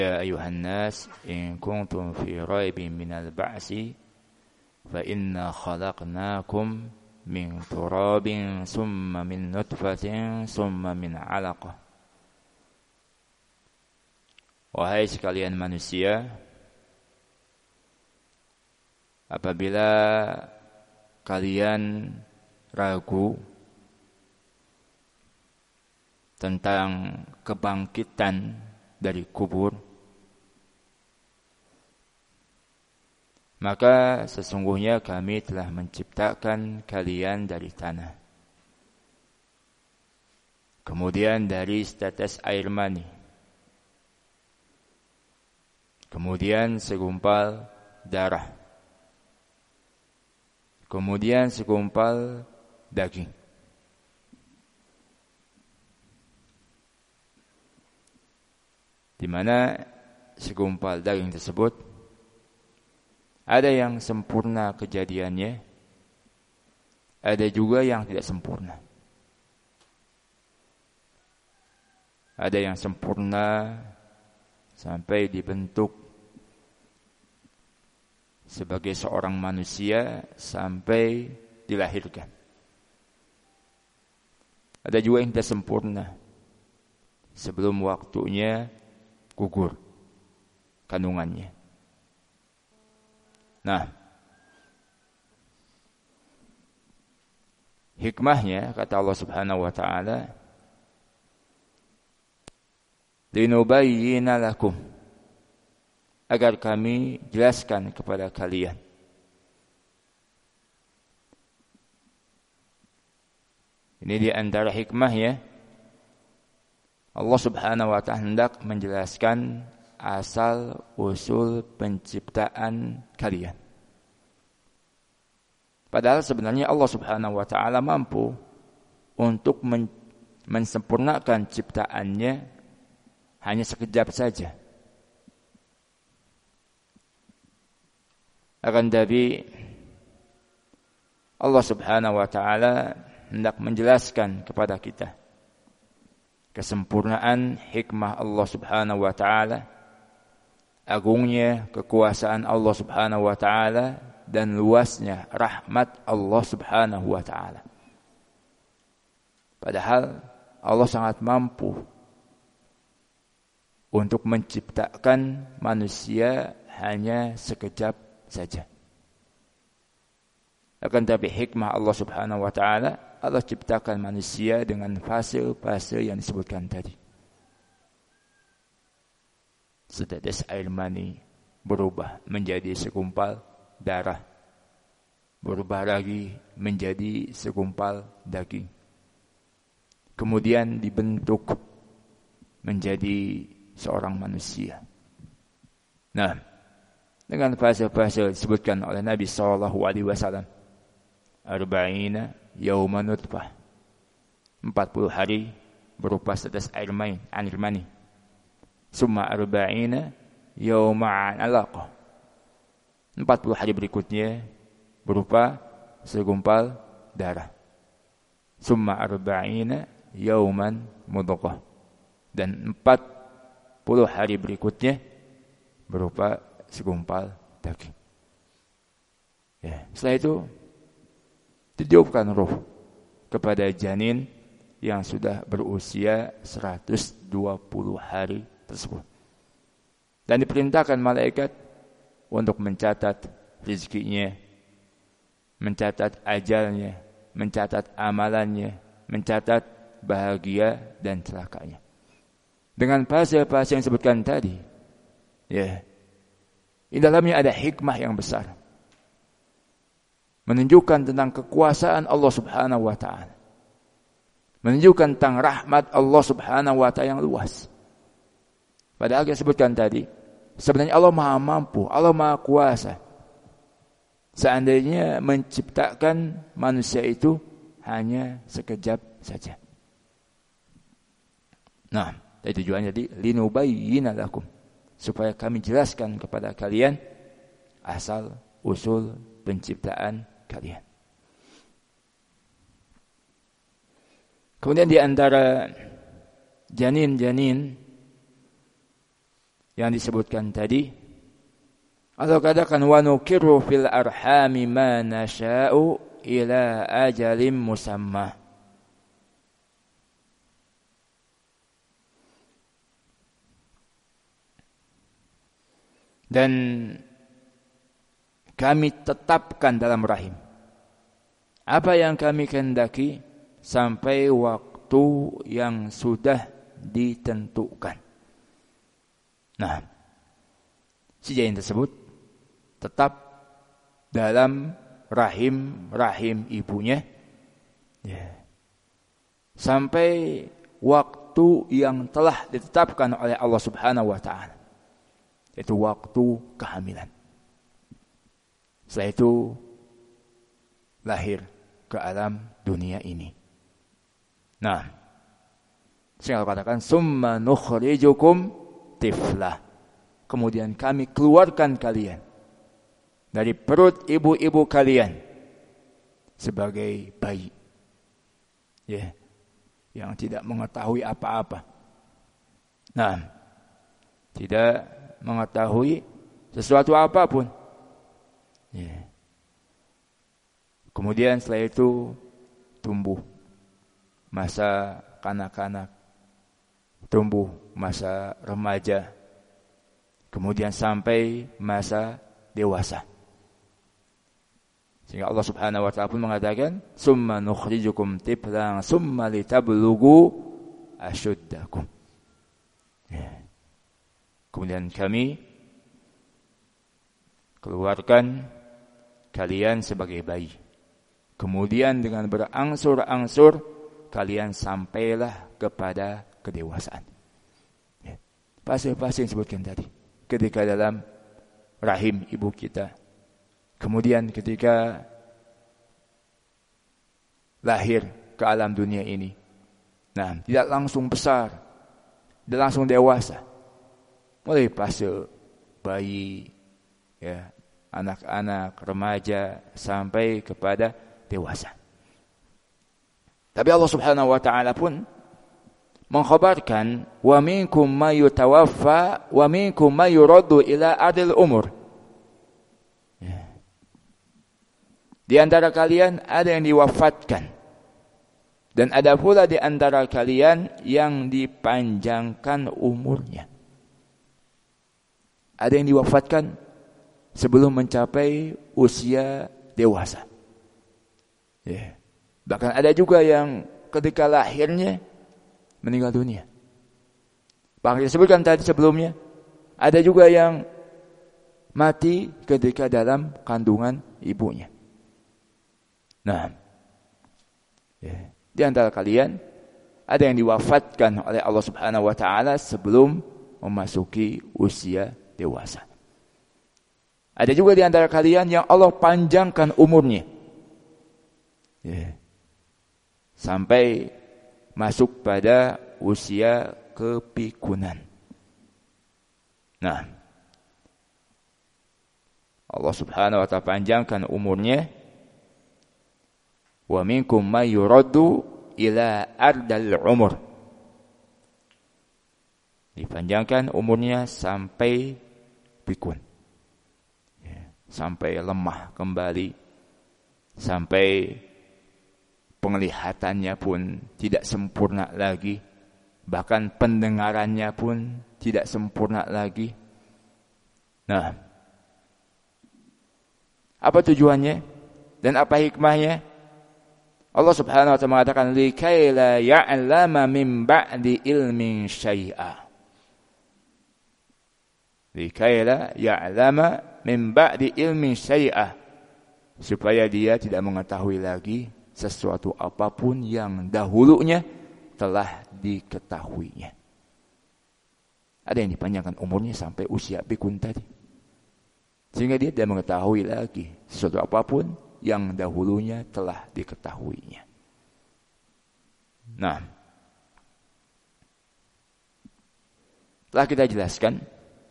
Ya ayuhan nas in kuntum fi raibin minal ba'si fa inna khalaqnakum min turabin summa min nutfatin summa min 'alaqah. Wahai sekalian manusia, apabila kalian ragu tentang kebangkitan dari kubur, maka sesungguhnya kami telah menciptakan kalian dari tanah, kemudian dari setetes air mani, kemudian segumpal darah, kemudian segumpal daging. Di mana segumpal daging tersebut ada yang sempurna kejadiannya, ada juga yang tidak sempurna. Ada yang sempurna sampai dibentuk sebagai seorang manusia sampai dilahirkan. Ada juga yang tidak sempurna sebelum waktunya gugur kandungannya. Nah, hikmahnya kata Allah Subhanahu wa taala, linubayyina lakum, agar kami jelaskan kepada kalian. Ini di antara hikmahnya, Allah Subhanahu wa taala hendak menjelaskan asal usul penciptaan kalian. Padahal sebenarnya Allah Subhanahu wa taala mampu untuk mensempurnakan ciptaannya hanya sekejap saja. Akan tapi Allah Subhanahu wa taala hendak menjelaskan kepada kita kesempurnaan hikmah Allah Subhanahu wa taala, agungnya kekuasaan Allah Subhanahu wa taala, dan luasnya rahmat Allah Subhanahu wa taala. Padahal Allah sangat mampu untuk menciptakan manusia hanya sekejap saja. Akan tapi hikmah Allah Subhanahu wa taala, Allah ciptakan manusia dengan fase-fase yang disebutkan tadi. Setetes air mani berubah menjadi segumpal darah, berubah lagi menjadi segumpal daging, kemudian dibentuk menjadi seorang manusia. Nah, dengan fase-fase disebutkan oleh Nabi sallallahu alaihi wasallam, arba'ina yauman nutfah, 40 hari berupa setetes air mani. Summa arba'ina yawma'an alaqah, 40 hari berikutnya berupa segumpal darah. Summa arba'ina yawman mudghah, dan 40 hari berikutnya berupa segumpal daging. Ya, setelah itu ditiupkan ruh kepada janin yang sudah berusia 120 hari tersebut. Dan diperintahkan malaikat untuk mencatat rezekinya, mencatat ajalnya, mencatat amalannya, mencatat bahagia dan celakanya. Dengan fase-fase yang disebutkan tadi, ya, di dalamnya ada hikmah yang besar, menunjukkan tentang kekuasaan Allah Subhanahu wa taala, menunjukkan tentang rahmat Allah Subhanahu wa taala yang luas. Padahal yang disebutkan tadi, sebenarnya Allah Maha mampu, Allah Maha kuasa. Seandainya menciptakan manusia itu hanya sekejap saja. Nah, itu tujuannya tadi, linubayyina lakum, supaya kami jelaskan kepada kalian asal usul penciptaan kalian. Kemudian di antara janin-janin yang disebutkan tadi, Allah katakan wa nuqirru fil arhami ma nasha'u ila ajalin musamma. Dan kami tetapkan dalam rahim apa yang kami kehendaki sampai waktu yang sudah ditentukan. Nah, si janin tersebut tetap dalam rahim ibunya, sampai waktu yang telah ditetapkan oleh Allah Subhanahu wa taala, yaitu waktu kehamilan. Setelah itu lahir ke alam dunia ini. Nah, saya katakan summa nukhrijukum tiflah. Kemudian kami keluarkan kalian dari perut ibu-ibu kalian sebagai bayi, yang tidak mengetahui apa-apa. Nah, tidak mengetahui sesuatu apapun. Kemudian setelah itu tumbuh masa kanak-kanak, tumbuh masa remaja, kemudian sampai masa dewasa. Sehingga Allah Subhanahu wa taala pun mengatakan, "Summa nukhrijukum tiflan summa litablughu asyuddakum." Kemudian kami keluarkan kalian sebagai bayi. Kemudian dengan berangsur-angsur kalian sampailah kepada kedewasaan. Fase-fase yang disebutkan tadi. Ketika dalam rahim ibu kita, kemudian ketika lahir ke alam dunia ini. Nah, tidak langsung besar, tidak langsung dewasa. Mulai fase bayi, anak-anak, remaja, sampai kepada dewasa. Tapi Allah Subhanahu wa taala pun mengkhabarkan, wa minkum may yutawaffa wa minkum may yuraddu ila ardil umur. Di antara kalian ada yang diwafatkan, dan ada pula di antara kalian yang dipanjangkan umurnya. Ada yang diwafatkan sebelum mencapai usia dewasa. Bahkan ada juga yang ketika lahirnya meninggal dunia. Bahkan disebutkan tadi sebelumnya, ada juga yang mati ketika dalam kandungan ibunya. Nah, di antara kalian ada yang diwafatkan oleh Allah Subhanahu wa taala sebelum memasuki usia dewasa. Ada juga di antara kalian yang Allah panjangkan umurnya, sampai masuk pada usia kepikunan. Nah, Allah Subhanahu wa taala panjangkan umurnya. Wa minkum may yuraddu ila ardal umur. Dipanjangkan umurnya sampai pikun, sampai lemah kembali, sampai penglihatannya pun tidak sempurna lagi, bahkan pendengarannya pun tidak sempurna lagi. Nah, apa tujuannya dan apa hikmahnya? Allah Subhanahu wa taala mengatakan, likai la ya'lama min ba'di ilmin syai'a. Likai la ya'lama min ba'di ilmin syai'a, supaya dia tidak mengetahui lagi sesuatu apapun yang dahulunya telah diketahuinya. Ada yang dipanjangkan umurnya sampai usia pikun tadi, sehingga dia tidak mengetahui lagi sesuatu apapun yang dahulunya telah diketahuinya. Nah, telah kita jelaskan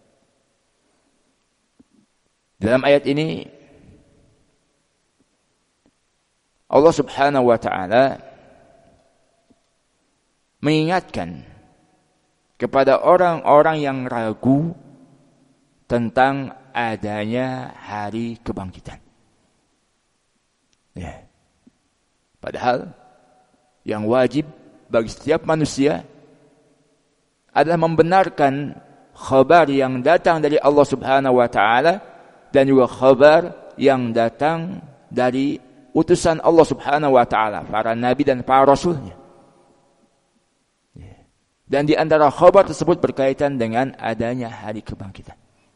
dalam ayat ini, Allah Subhanahu wa taala mengingatkan kepada orang-orang yang ragu tentang adanya hari kebangkitan. Ya. Padahal yang wajib bagi setiap manusia adalah membenarkan khabar yang datang dari Allah Subhanahu wa taala dan juga khabar yang datang dari utusan Allah Subhanahu wa taala, para nabi dan para rasulnya. Dan di antara khabar tersebut berkaitan dengan adanya hari kebangkitan.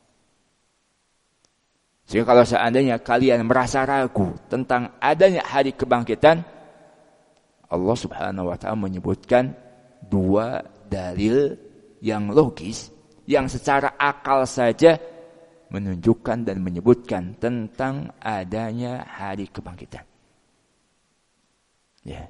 Sehingga kalau seandainya kalian merasa ragu tentang adanya hari kebangkitan, Allah Subhanahu wa taala menyebutkan dua dalil yang logis yang secara akal saja menunjukkan dan menyebutkan tentang adanya hari kebangkitan. Ya.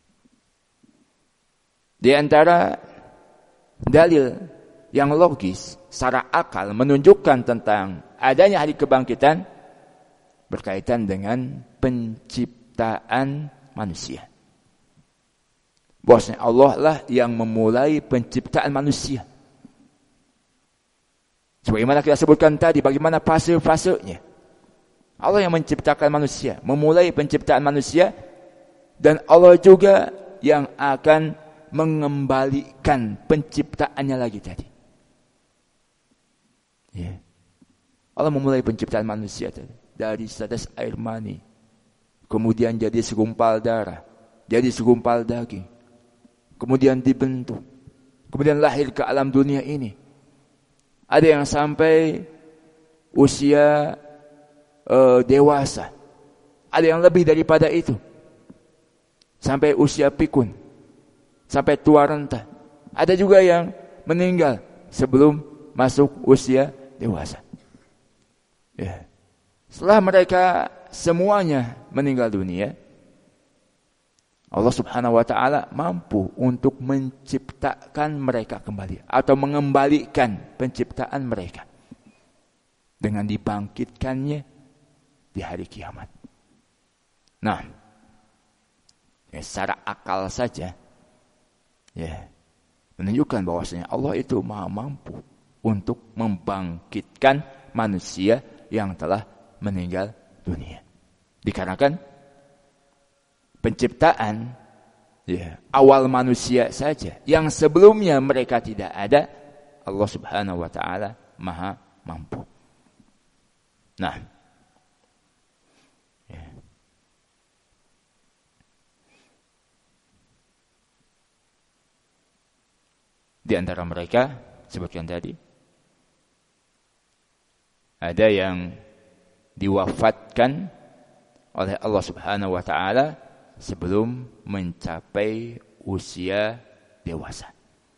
Di antara dalil yang logis secara akal menunjukkan tentang adanya hari kebangkitan berkaitan dengan penciptaan manusia. Bahwasanya Allah lah yang memulai penciptaan manusia. Sebagaimana kita sebutkan tadi, bagaimana fase-fasenya. Allah yang menciptakan manusia, memulai penciptaan manusia, dan Allah juga yang akan mengembalikan penciptaannya lagi tadi. Ya. Allah memulai penciptaan manusia tadi dari setetes air mani, kemudian jadi segumpal darah, jadi segumpal daging, kemudian dibentuk, kemudian lahir ke alam dunia ini. Ada yang sampai usia dewasa, ada yang lebih daripada itu, sampai usia pikun, sampai tua renta. Ada juga yang meninggal sebelum masuk usia dewasa. Ya. Setelah mereka semuanya meninggal dunia, Allah Subhanahu wa taala mampu untuk menciptakan mereka kembali atau mengembalikan penciptaan mereka dengan dibangkitkannya di hari kiamat. Nah, ya, secara akal saja ya menunjukkan bahwasanya Allah itu Maha mampu untuk membangkitkan manusia yang telah meninggal dunia. Dikarenakan penciptaan ya, awal manusia saja yang sebelumnya mereka tidak ada, Allah Subhanahu wa taala Maha mampu. Nah, ya. Di antara mereka sebutkan tadi ada yang diwafatkan oleh Allah Subhanahu wa taala sebelum mencapai usia dewasa.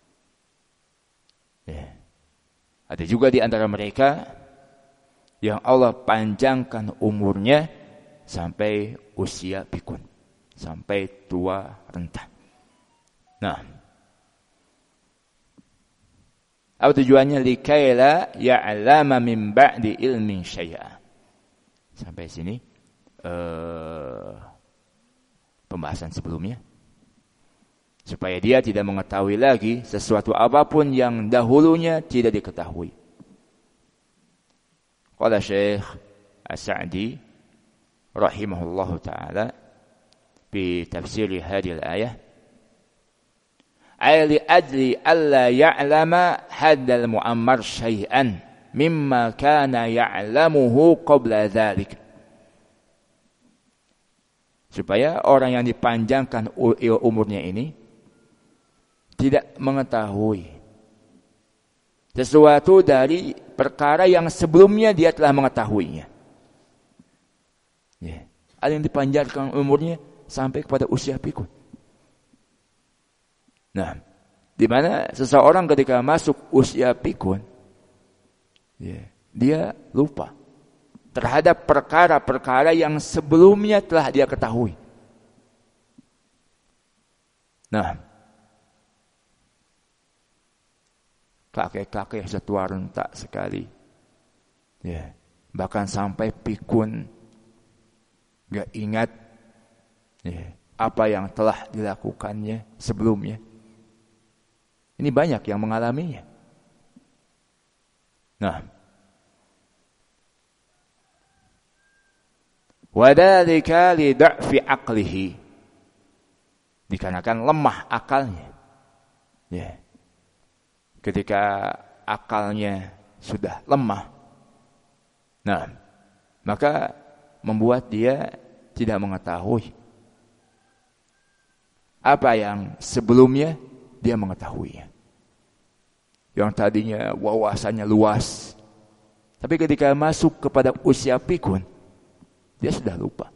Ya. Ada juga di antara mereka yang Allah panjangkan umurnya sampai usia pikun, sampai tua renta. Nah, apa tujuannya? Likaila ya'lama min ba'di ilmin syai'a. Sampai sini pembahasan sebelumnya, supaya dia tidak mengetahui lagi sesuatu apapun yang dahulunya tidak diketahui. Qala Syekh As-Sa'di rahimahullahu taala fi tafsir hadhihi al-ayah, ay li ajli alla ya'lama haddal mu'ammar syai'an mimma kana ya'lamuhu qabla dzalik. Supaya orang yang dipanjangkan umurnya ini tidak mengetahui sesuatu dari perkara yang sebelumnya dia telah mengetahuinya. Ya. Ada yang dipanjangkan umurnya sampai kepada usia pikun. Nah, di mana seseorang ketika masuk usia pikun, ya, dia lupa terhadap perkara-perkara yang sebelumnya telah dia ketahui. Nah, kakek-kakek setua renta sekali, ya, bahkan sampai pikun gak ingat ya, apa yang telah dilakukannya sebelumnya. Ini banyak yang mengalaminya. Nah, Wadzalika li dha'fi aqlihi. Dikarenakan lemah akalnya. Ya. Ketika akalnya sudah lemah, nah, maka membuat dia tidak mengetahui apa yang sebelumnya dia mengetahuinya. Yang tadinya wawasannya luas, tapi ketika masuk kepada usia pikun, dia sudah lupa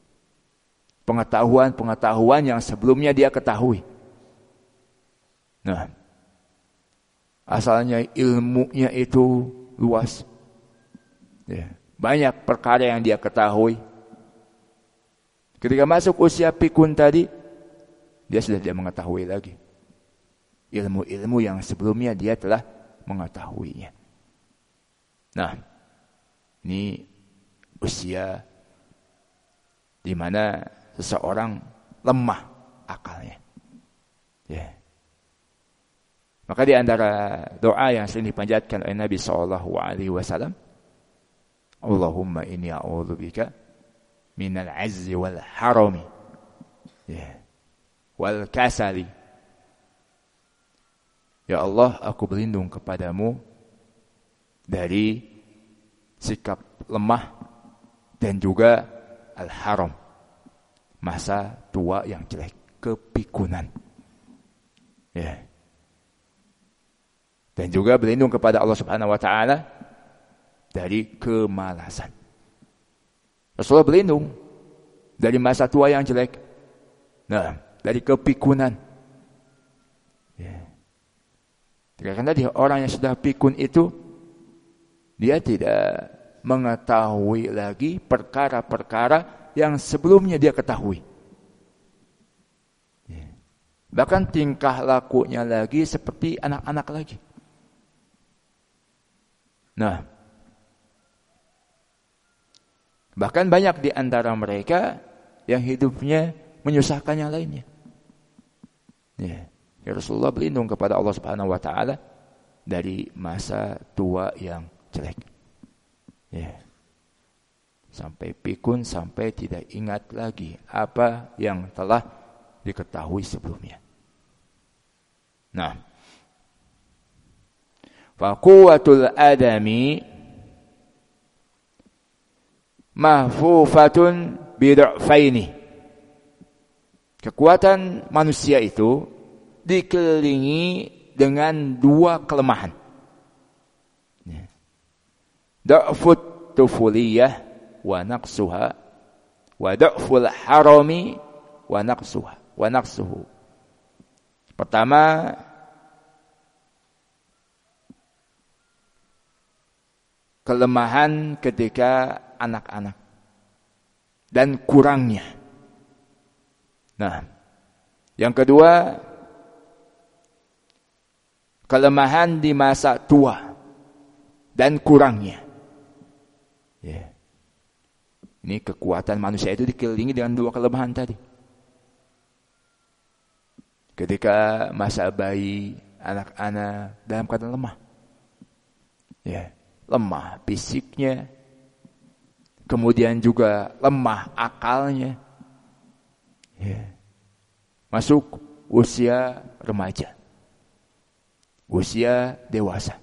pengetahuan yang sebelumnya dia ketahui. Nah, asalnya ilmunya itu luas. Ya, banyak perkara yang dia ketahui. Ketika masuk usia pikun tadi, dia sudah tidak mengetahui lagi ilmu-ilmu yang sebelumnya dia telah mengetahuinya. Nah, ini usia di mana seseorang lemah akalnya. Ya. Maka di antara doa yang sering dipanjatkan oleh Nabi SAW, Allahumma inni a'udzubika minal azzi wal harami, ya, wal kasali. Ya Allah, aku berlindung kepadamu dari sikap lemah dan juga al-haram, masa tua yang jelek, kepikunan. Ya. Dan juga berlindung kepada Allah Subhanahu wa taala dari kemalasan. Rasulullah berlindung dari masa tua yang jelek. Nah, dari kepikunan. Ya. Karena tadi orang yang sudah pikun itu dia tidak mengetahui lagi perkara-perkara yang sebelumnya dia ketahui. Ya. Bahkan tingkah lakunya lagi seperti anak-anak lagi. Nah, bahkan banyak di antara mereka yang hidupnya menyusahkan yang lainnya. Ya. Ya, Rasulullah berlindung kepada Allah Subhanahu wa taala dari masa tua yang jelek. Ya. Sampai pikun, sampai tidak ingat lagi apa yang telah diketahui sebelumnya. Nah, fa quwwatul adami mahfufatun bid'afaini. Kekuatan manusia itu dikelilingi dengan dua kelemahan. Da'fut tufuliyah wa naqsuha wa da'ful harami wa naqsuhu. Pertama, kelemahan ketika anak-anak dan kurangnya. Nah, yang kedua, kelemahan di masa tua dan kurangnya. Ya. Ini kekuatan manusia itu dikelilingi dengan dua kelemahan tadi. Ketika masa bayi, anak-anak dalam keadaan lemah. Ya, lemah fisiknya, kemudian juga lemah akalnya. Ya. Masuk usia remaja, usia dewasa,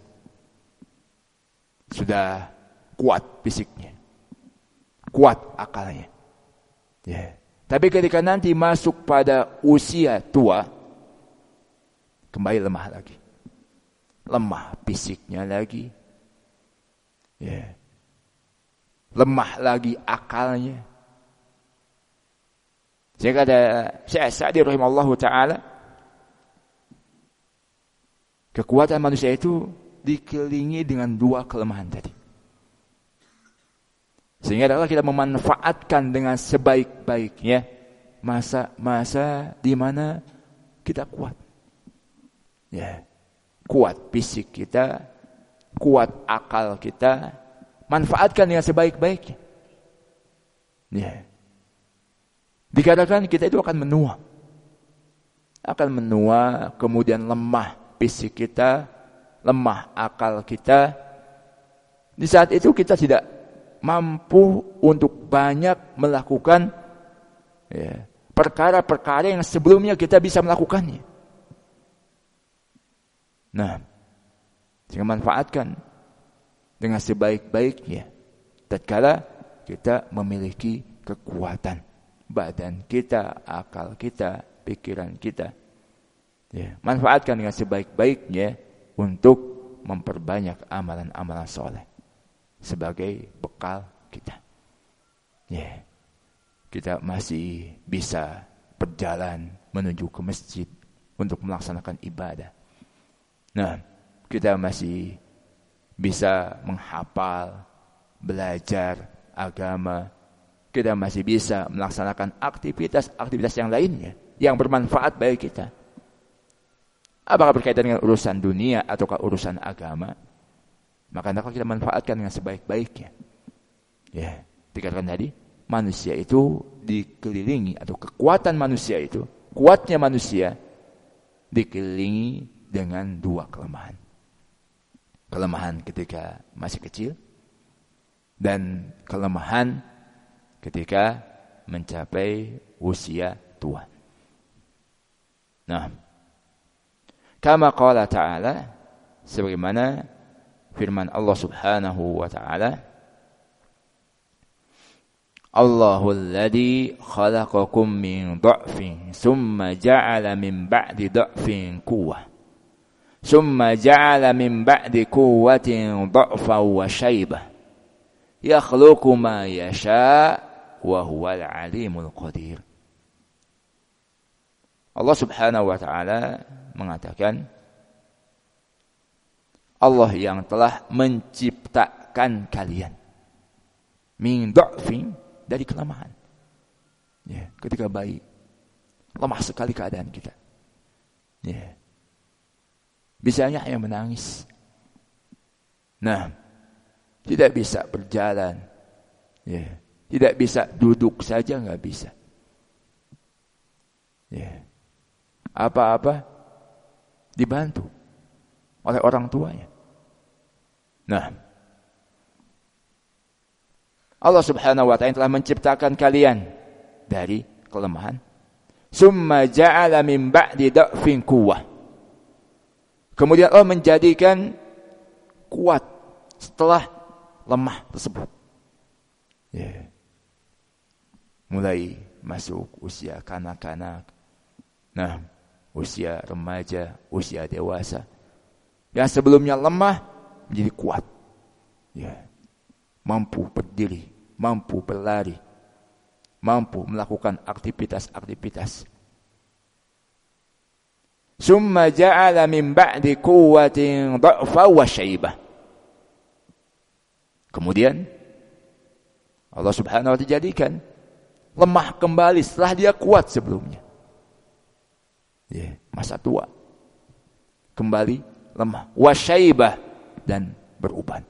sudah kuat fisiknya, kuat akalnya. Ya. Tapi ketika nanti masuk pada usia tua, kembali lemah lagi, lemah fisiknya lagi, ya. Lemah lagi akalnya. Sehingga ada Syekh Sa'di rahimahullahu ta'ala, kekuatan manusia itu dikelilingi dengan dua kelemahan tadi. Sehingga adalah kita memanfaatkan dengan sebaik-baiknya masa-masa di mana kita kuat. Ya, kuat fisik kita, kuat akal kita, manfaatkan dengan sebaik-baiknya. Ya. Dikatakan kita itu akan menua. Akan menua, kemudian lemah fisik kita, lemah akal kita. Di saat itu kita tidak mampu untuk banyak melakukan perkara-perkara yang sebelumnya kita bisa melakukannya. Nah, jangan manfaatkan dengan sebaik-baiknya tatkala kita memiliki kekuatan badan kita, akal kita, pikiran kita. Manfaatkan dengan sebaik-baiknya untuk memperbanyak amalan-amalan soleh sebagai bekal kita. Kita masih bisa berjalan menuju ke masjid untuk melaksanakan ibadah. Nah, kita masih bisa menghafal, belajar agama. Kita masih bisa melaksanakan aktivitas-aktivitas yang lainnya yang bermanfaat bagi kita. Apakah berkaitan dengan urusan dunia ataukah urusan agama? Maka kita manfaatkan dengan sebaik-baiknya. Dikatakan tadi, manusia itu dikelilingi, atau kekuatan manusia itu, kuatnya manusia dikelilingi dengan dua kelemahan. Kelemahan ketika masih kecil dan kelemahan ketika mencapai usia tua. Nah, kama qala ta'ala, sebagaimana firman Allah Subhanahu wa ta'ala, Allahul ladzi khalaqakum min dha'fin summa ja'ala min ba'di dha'fin quwwah summa ja'ala min ba'di quwwatin dha'fan wa shaybah yakhluqu ma yasha wa huwal alimul qadir. Allah Subhanahu wa ta'ala mengatakan, Allah yang telah menciptakan kalian min dha'fin, dari kelemahan. Ketika bayi, lemah sekali keadaan kita. Bisanya hanya menangis. Nah, tidak bisa berjalan. Tidak bisa duduk saja, nggak bisa. Apa-apa dibantu oleh orang tuanya. Nah, Allah Subhanahu wa ta'ala telah menciptakan kalian dari kelemahan. Summa ja'ala min ba'di dha'fin quwwah. Kemudian Allah menjadikan kuat setelah lemah tersebut. Mulai masuk usia kanak-kanak. Nah, usia remaja, usia dewasa. Yang sebelumnya lemah menjadi kuat. Mampu berdiri, mampu berlari, mampu melakukan aktivitas-aktivitas. Summa ja'ala min ba'di quwwatin dha'fa wa syaibah. Kemudian Allah Subhanahu wa ta'ala jadikan lemah kembali setelah dia kuat sebelumnya. Masa tua kembali lemah, wa syaibah, dan beruban.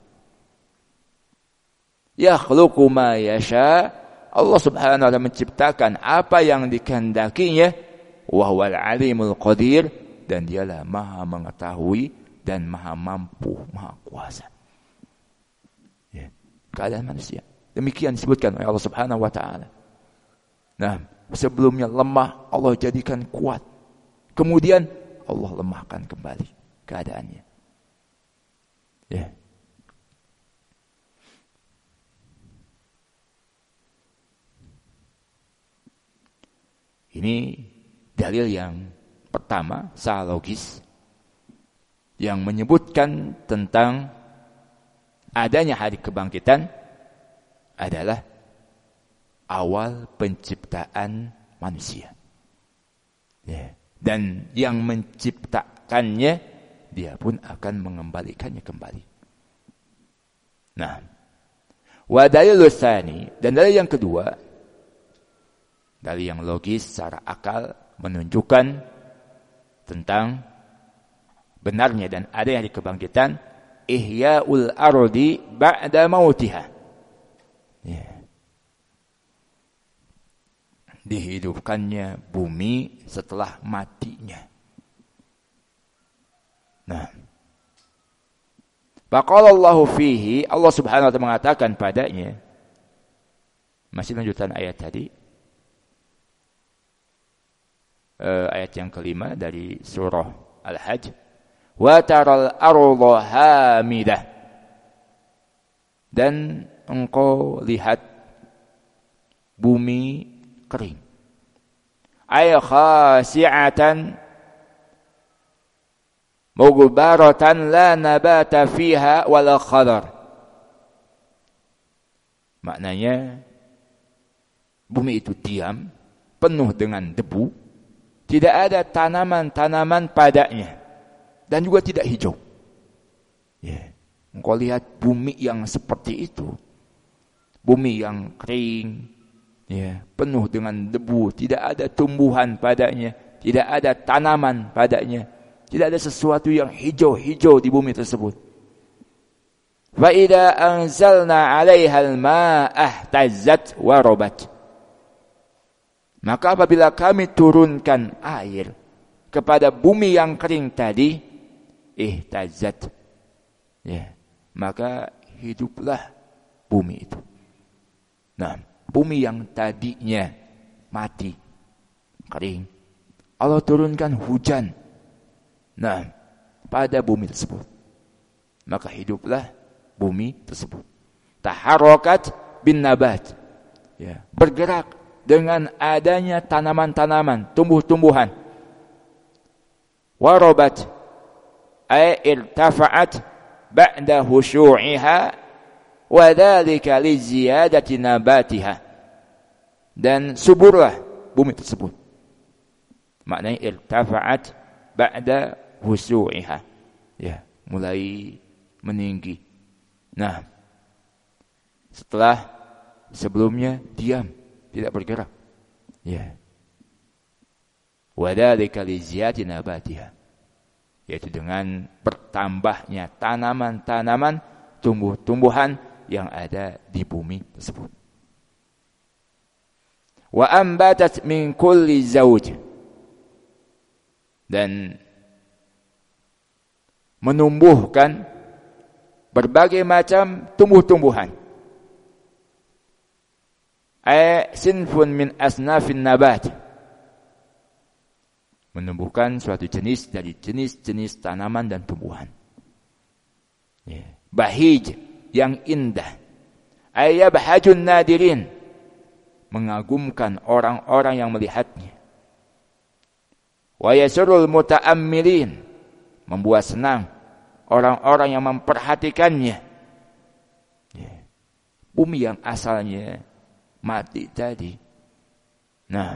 Yakhluqu ma yasha, Allah Subhanahu wa ta'ala menciptakan apa yang dikehendakinya, wa huwal alimul qadir, dan dialah maha mengetahui dan maha mampu, maha kuasa. Keadaan manusia demikian disebutkan oleh Allah Subhanahu wa ta'ala. Nah, sebelumnya lemah Allah jadikan kuat, kemudian Allah lemahkan kembali keadaannya. Ini dalil yang pertama, secara logis, yang menyebutkan tentang adanya hari kebangkitan adalah awal penciptaan manusia. Dan yang menciptakannya, dia pun akan mengembalikannya kembali. Nah, wa dalilus tsani, dan dalil yang kedua, dalil yang logis secara akal menunjukkan tentang benarnya dan adanya hari kebangkitan, ihya'ul ardi ba'da mautiha. Dihidupkannya bumi setelah matinya. Nah, Faqalallahu fihi, Allah Subhanahu wa taala mengatakan padanya, masih lanjutan ayat tadi, ayat yang kelima dari surah Al-Hajj, wa taral arda hamidah, dan engkau lihat bumi kering, ay khasi'atan mughbaratan la nabata fiha wala khadar. Maknanya bumi itu diam, penuh dengan debu, tidak ada tanaman-tanaman padanya, dan juga tidak hijau. Ya, engkau lihat bumi yang seperti itu, bumi yang kering, ya, penuh dengan debu, tidak ada tumbuhan padanya, tidak ada tanaman padanya, tidak ada sesuatu yang hijau-hijau di bumi tersebut. Fa idza anzalna 'alaiha al-ma'a ihtazzat wa rabat. Maka apabila kami turunkan air kepada bumi yang kering tadi, ihtazzat, ya, maka hiduplah bumi itu. Nah, bumi yang tadinya mati, kering, Allah turunkan hujan, nah, pada bumi tersebut, maka hiduplah bumi tersebut. Taharrakat bin nabat, ya, bergerak dengan adanya tanaman-tanaman, tumbuh-tumbuhan. Warabat, ay irtafa'at ba'da hushu'iha wa dhalika li ziyadati nabatiha, dan suburlah bumi tersebut. Maknanya irtafa'at ba'da hushu'iha, ya, mulai meninggi. Nah, setelah sebelumnya diam, tidak bergerak, ya. Wa dzalika li ziyadati nabatiha, yaitu dengan bertambahnya tanaman-tanaman, tumbuh-tumbuhan yang ada di bumi tersebut. Wa ambatat min kulli zawj, dan menumbuhkan berbagai macam tumbuh-tumbuhan. Ay sinfun min asnafin nabat, menumbuhkan suatu jenis dari jenis-jenis tanaman dan tumbuhan. Ya. Bahij, yang indah. Ay yabhajun nadirin, mengagumkan orang-orang yang melihatnya. Wa yasurul muta'ammilin, membuat senang orang-orang yang memperhatikannya. Ya. Bumi yang asalnya mati tadi, nah,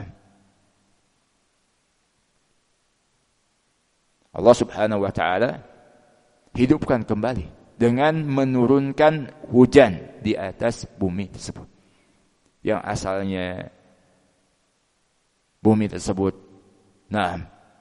Allah Subhanahu wa taala hidupkan kembali dengan menurunkan hujan di atas bumi tersebut. Yang asalnya bumi tersebut, nah,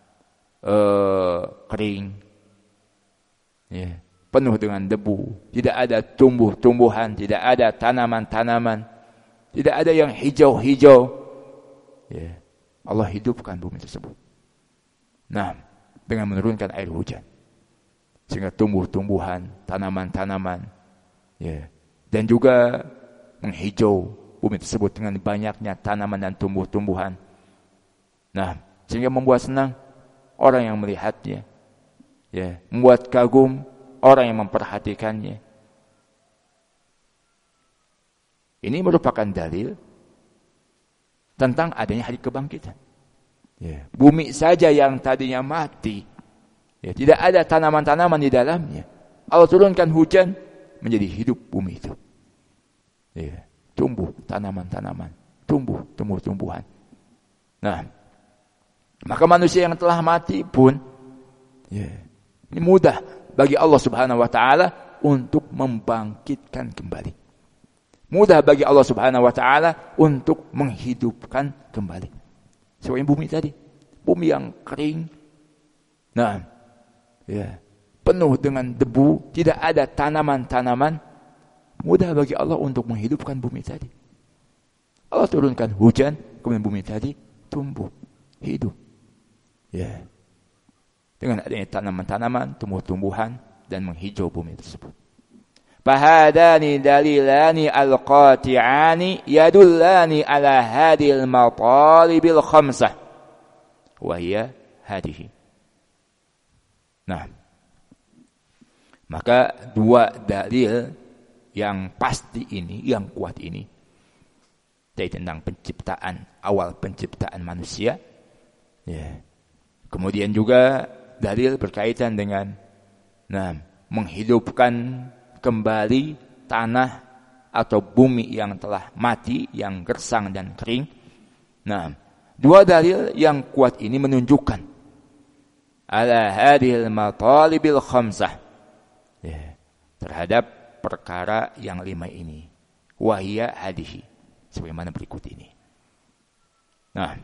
kering, ya, penuh dengan debu, tidak ada tumbuh-tumbuhan, tidak ada tanaman-tanaman, tidak ada yang hijau-hijau, ya, Allah hidupkan bumi tersebut. Nah, dengan menurunkan air hujan, sehingga tumbuh-tumbuhan, tanaman-tanaman, ya, dan juga menghijau bumi tersebut dengan banyaknya tanaman dan tumbuh-tumbuhan. Nah, sehingga membuat senang orang yang melihatnya, ya, membuat kagum orang yang memperhatikannya. Ini merupakan dalil tentang adanya hari kebangkitan. Ya, bumi saja yang tadinya mati, ya, tidak ada tanaman-tanaman di dalamnya, Allah turunkan hujan, menjadi hidup bumi itu. Ya, tumbuh tanaman-tanaman, tumbuh tumbuh-tumbuhan. Nah, maka manusia yang telah mati pun, ya, ini mudah bagi Allah Subhanahu wa taala untuk membangkitkan kembali. Mudah bagi Allah Subhanahu wa taala untuk menghidupkan kembali. Seperti bumi tadi, bumi yang kering, nah, ya, penuh dengan debu, tidak ada tanaman-tanaman. Mudah bagi Allah untuk menghidupkan bumi tadi. Allah turunkan hujan, kemudian bumi tadi tumbuh, hidup, ya, dengan adanya tanaman-tanaman, tumbuh-tumbuhan, dan menghijau bumi tersebut. Fahadani dalilani al-qati'ani yadullani ala hadil matalibil khamsah. Wahia hadihi. Nah, maka dua dalil yang pasti ini, yang kuat ini, dari tentang penciptaan, awal penciptaan manusia. Ya. Kemudian juga dalil berkaitan dengan menghidupkan kembali tanah atau bumi yang telah mati, yang gersang dan kering. Nah, dua dalil yang kuat ini menunjukkan ala hadhil matalibil khamsah, ya, terhadap perkara yang 5 ini. Wahia hadihi, sebagaimana berikut ini. Nah,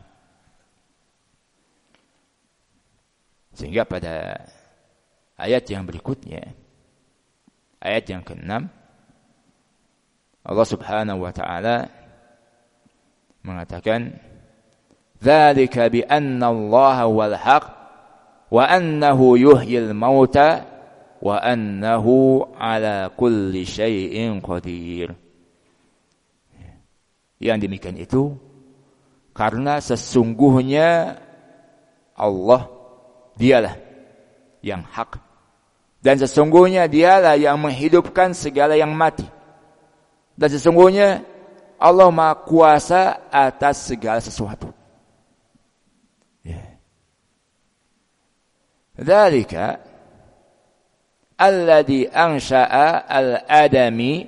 sehingga pada ayat yang berikutnya, ayat yang ke-6, Allah Subhanahu wa taala mengatakan, "Dzalika bi anna Allah wal haq wa annahu yuhyil mauta wa annahu ala kulli syai'in qadir." Yang demikian itu karena sesungguhnya Allah dialah yang hak, dan sesungguhnya dialah yang menghidupkan segala yang mati, dan sesungguhnya Allah Maha Kuasa atas segala sesuatu. Dzalika alladzi ansha'a al-adami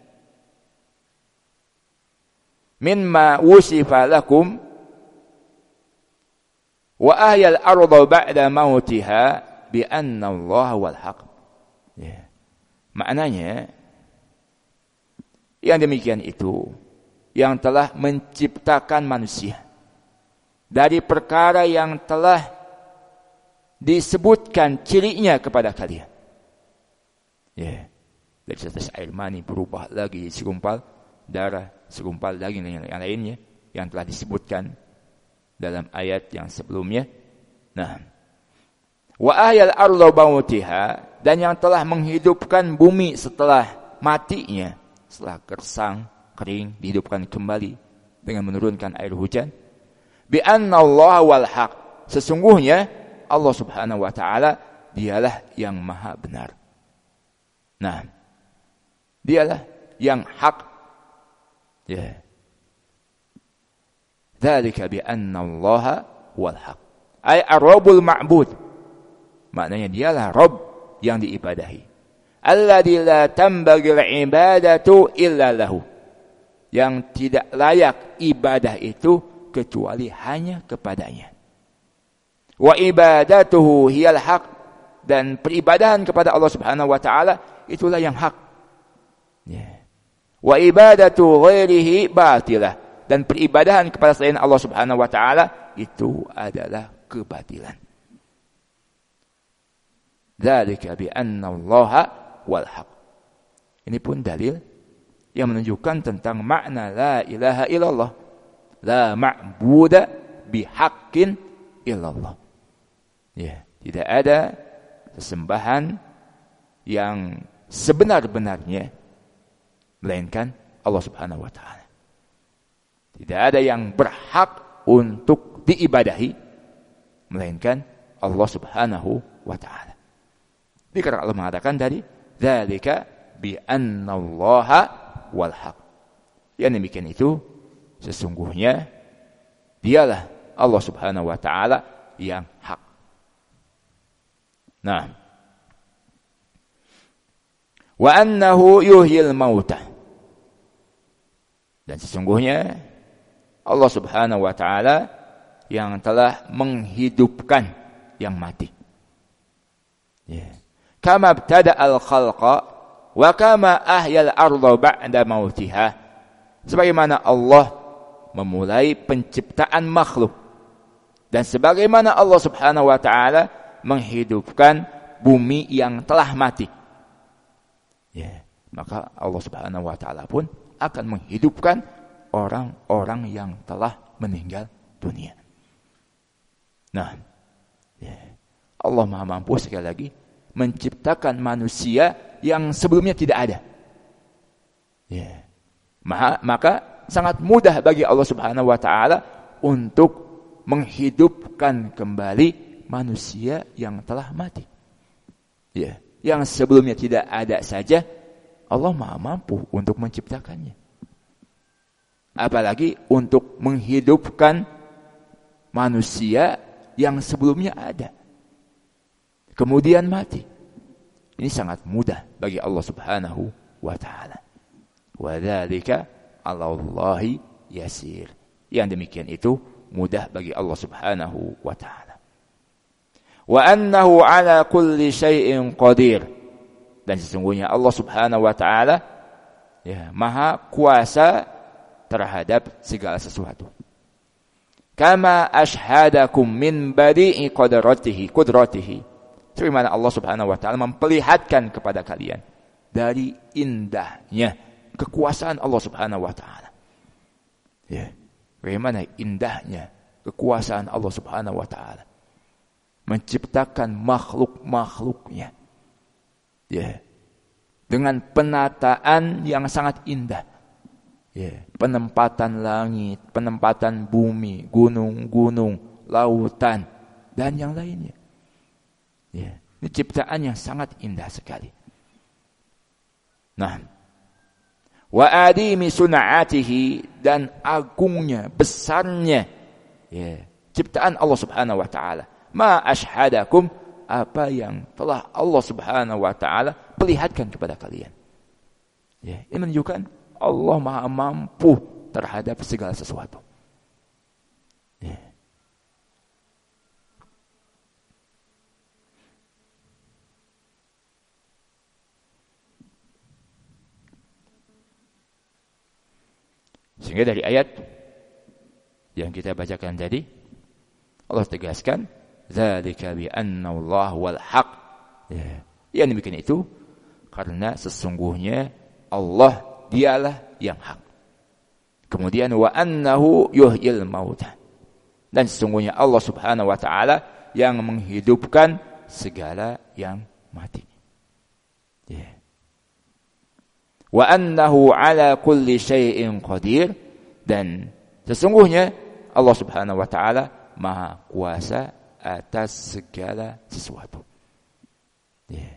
mimma wusifa lakum wa ahyal arda ba'da mautiha bi anna Allah wal haq. Ya. Maknanya yang demikian itu yang telah menciptakan manusia dari perkara yang telah disebutkan cirinya kepada kalian. Ya. Dari setetes air mani berubah lagi segumpal darah, segumpal daging dan yang lainnya yang telah disebutkan dalam ayat yang sebelumnya. Nah, wa ahyal arda mautiha, dan yang telah menghidupkan bumi setelah matinya, setelah gersang, kering, dihidupkan kembali dengan menurunkan air hujan. Bi anna Allah wal haq, sesungguhnya Allah Subhanahu wa taala dialah yang maha benar. Nah, dialah yang hak. Ya. Dzalika bi anna Allah wal haq. Ay ar-rabbul ma'bud. Maknanya dialah Rabb yang diibadahi. Alladzi la tambaghi al-ibadatu illa lahu. Yang tidak layak ibadah itu kecuali hanya kepadanya. Wa ibadatuhu hiyal haq, dan peribadahan kepada Allah Subhanahu wa taala itulah yang hak. Ya. Wa ibadatu ghairihi batilah, dan peribadahan kepada selain Allah Subhanahu wa taala itu adalah kebatilan. Dzalika bi anna Allah wal haq. Ini pun dalil yang menunjukkan tentang makna la ilaha illallah. La ma'buda bihaqqin illallah. Ya, tidak ada sesembahan yang sebenar-benarnya melainkan Allah Subhanahu wa taala. Tidak ada yang berhak untuk diibadahi melainkan Allah Subhanahu wa taala. Dikira Allah mengatakan tadi, dzalika bi anna Allah wal haq. Yang demikian itu sesungguhnya dialah Allah Subhanahu wa taala yang hak. Nah, wa annahu yuhyil mauta, dan sesungguhnya Allah Subhanahu wa taala yang telah menghidupkan yang mati. Ya. Kama btada al-khalqa wa kama ahyal arda ba'da mautiha. Sebagaimana Allah memulai penciptaan makhluk, dan sebagaimana Allah Subhanahu wa taala menghidupkan bumi yang telah mati. Ya, maka Allah Subhanahu wa taala pun akan menghidupkan orang-orang yang telah meninggal dunia. Nah, ya, Allah Maha mampu sekali lagi menciptakan manusia yang sebelumnya tidak ada. Ya. Maka sangat mudah bagi Allah Subhanahu wa taala untuk menghidupkan kembali manusia yang telah mati. Ya, yang sebelumnya tidak ada saja Allah Maha mampu untuk menciptakannya. Apalagi untuk menghidupkan manusia yang sebelumnya ada, kemudian mati. Ini sangat mudah bagi Allah Subhanahu wa taala. Wa dzalika 'alallahi yasir. Yang demikian itu mudah bagi Allah Subhanahu wa taala. Wa annahu 'ala kulli syai'in qadir. Dan sesungguhnya Allah Subhanahu wa taala ya maha kuasa terhadap segala sesuatu. Kama ashhadakum min badi'i qudratihi. Sebagaimana Allah Subhanahu wa taala memperlihatkan kepada kalian dari indahnya kekuasaan Allah Subhanahu wa taala. Ya, bagaimana indahnya kekuasaan Allah Subhanahu wa taala menciptakan makhluk-makhluknya. Ya. Dengan penataan yang sangat indah. Ya, penempatan langit, penempatan bumi, gunung-gunung, lautan dan yang lainnya. Ya, ini ciptaan yang sangat indah sekali. Nah, wa adimi sun'atihi, dan agungnya, besarnya ya, ciptaan Allah Subhanahu wa taala. Ma ashhadakum, apa yang telah Allah Subhanahu wa taala perlihatkan kepada kalian. Ya, ini menunjukkan Allah Maha mampu terhadap segala sesuatu. Ya. Sehingga dari ayat yang kita bacakan tadi, Allah tegaskan, "Dzalika bi anna Allah wal haq." Ya. Yang demikian itu karena sesungguhnya Allah dialah yang hak. Kemudian wa annahu yuhyil mauta. Dan sesungguhnya Allah Subhanahu wa taala yang menghidupkan segala yang mati. Yeah. Wa annahu ala kulli syai'in qadir, dan sesungguhnya Allah Subhanahu wa taala maha kuasa atas segala sesuatu. Yeah.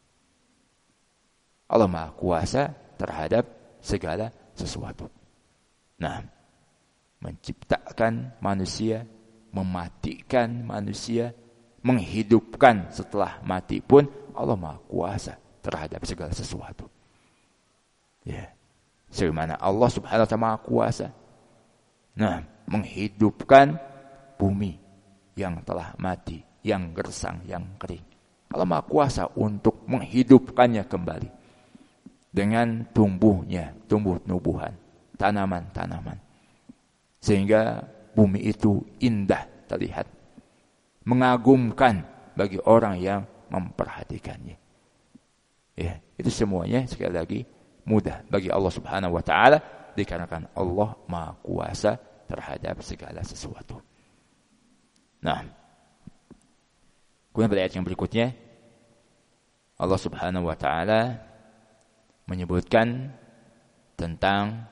Allah maha kuasa terhadap segala sesuatu. Nah, menciptakan manusia, mematikan manusia, menghidupkan setelah mati pun Allah Maha Kuasa terhadap segala sesuatu. Ya. Sebagaimana Allah Subhanahu wa taala Maha Kuasa. Nah, menghidupkan bumi yang telah mati, yang gersang, yang kering. Allah Maha Kuasa untuk menghidupkannya kembali. Dengan tumbuh-tumbuhan, tanaman-tanaman. Sehingga bumi itu indah terlihat, mengagumkan bagi orang yang memperhatikannya. Ya, itu semuanya sekali lagi mudah bagi Allah Subhanahu wa taala dikarenakan Allah Maha Kuasa terhadap segala sesuatu. Nah, kemudian pada ayat yang berikutnya Allah Subhanahu wa taala menyebutkan tentang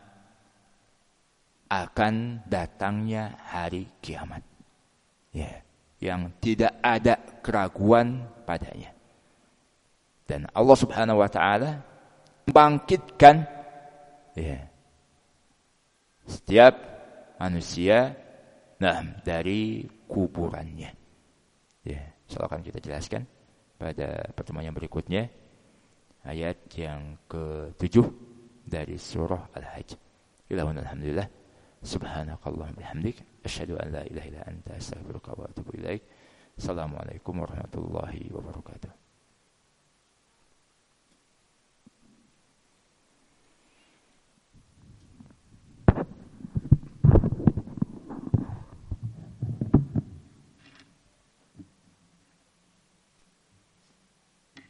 akan datangnya hari kiamat. Ya, yang tidak ada keraguan padanya. Dan Allah Subhanahu wa taala membangkitkan ya, setiap manusia dari kuburannya. Ya, silakan kita jelaskan pada pertemuan yang berikutnya. Ayat yang ke-7 dari surah Al-Hajj. Alhamdulillah. Subhanakallahumma bihamdik, asyhadu an la ilaha illa anta, astaghfiruka wa atubu ilaik. Assalamualaikum warahmatullahi wabarakatuh.